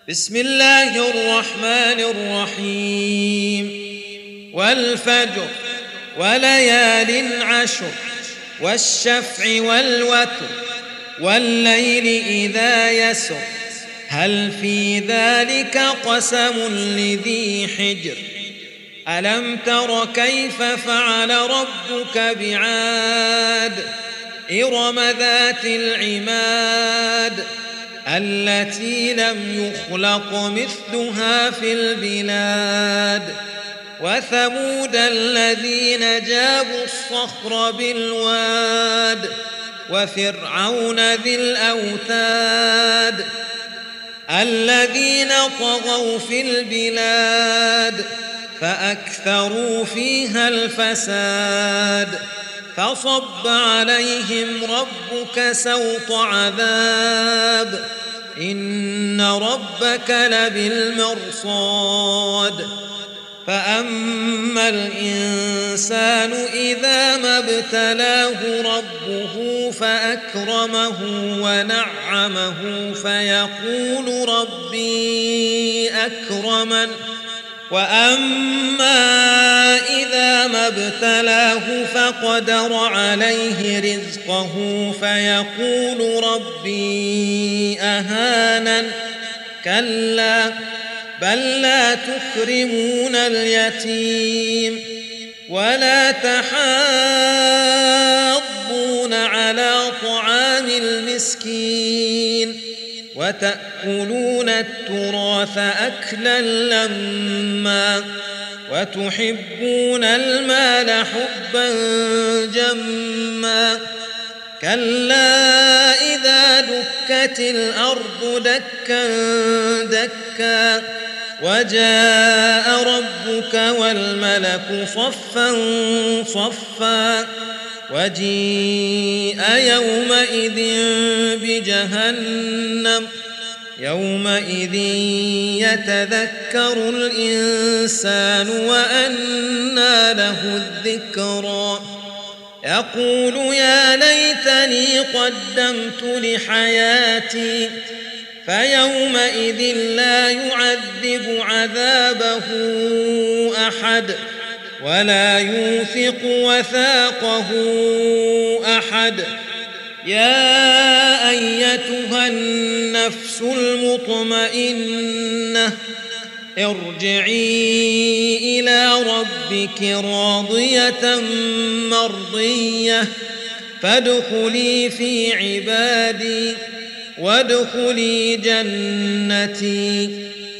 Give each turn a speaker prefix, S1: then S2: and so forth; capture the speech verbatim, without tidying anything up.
S1: بسم الله الرحمن الرحيم والفجر وليال عشر والشفع والوتر والليل إذا يسر هل في ذلك قسم لذي حجر ألم تر كيف فعل ربك بعاد إرم ذات العماد التي لم يخلق مثلها في البلاد وثمود الذين جابوا الصخر بالواد وفرعون ذي الأوتاد الذين طغوا في البلاد فأكثروا فيها الفساد فصب عليهم ربك سوط عذاب إن ربك لبالمرصاد فأما الإنسان إذا ما ابتلاه ربه فأكرمه ونعمه فيقول ربي أكرمن وأما إذا ما ابتلاه فقدر عليه رزقه فيقول ربي أهانن كلا بل لا تكرمون اليتيم ولا تحاضون على طعام المسكين وتأكلون التراث أكلا لما وتحبون المال حبا جما كلا إذا دكت الأرض دكا دكا وجاء ربك والملك صفا صفا وجيء يومئذ بجهنم يومئذ يتذكر الإنسان وأنى له الذكرى يقول يا ليتني قدمت لحياتي فيومئذ لا يعذب عذابه أحد ولا يوثق وثاقه أحد يا أيتها النفس المطمئنة ارجعي إلى ربك راضية مرضية فادخلي في عبادي وادخلي جنتي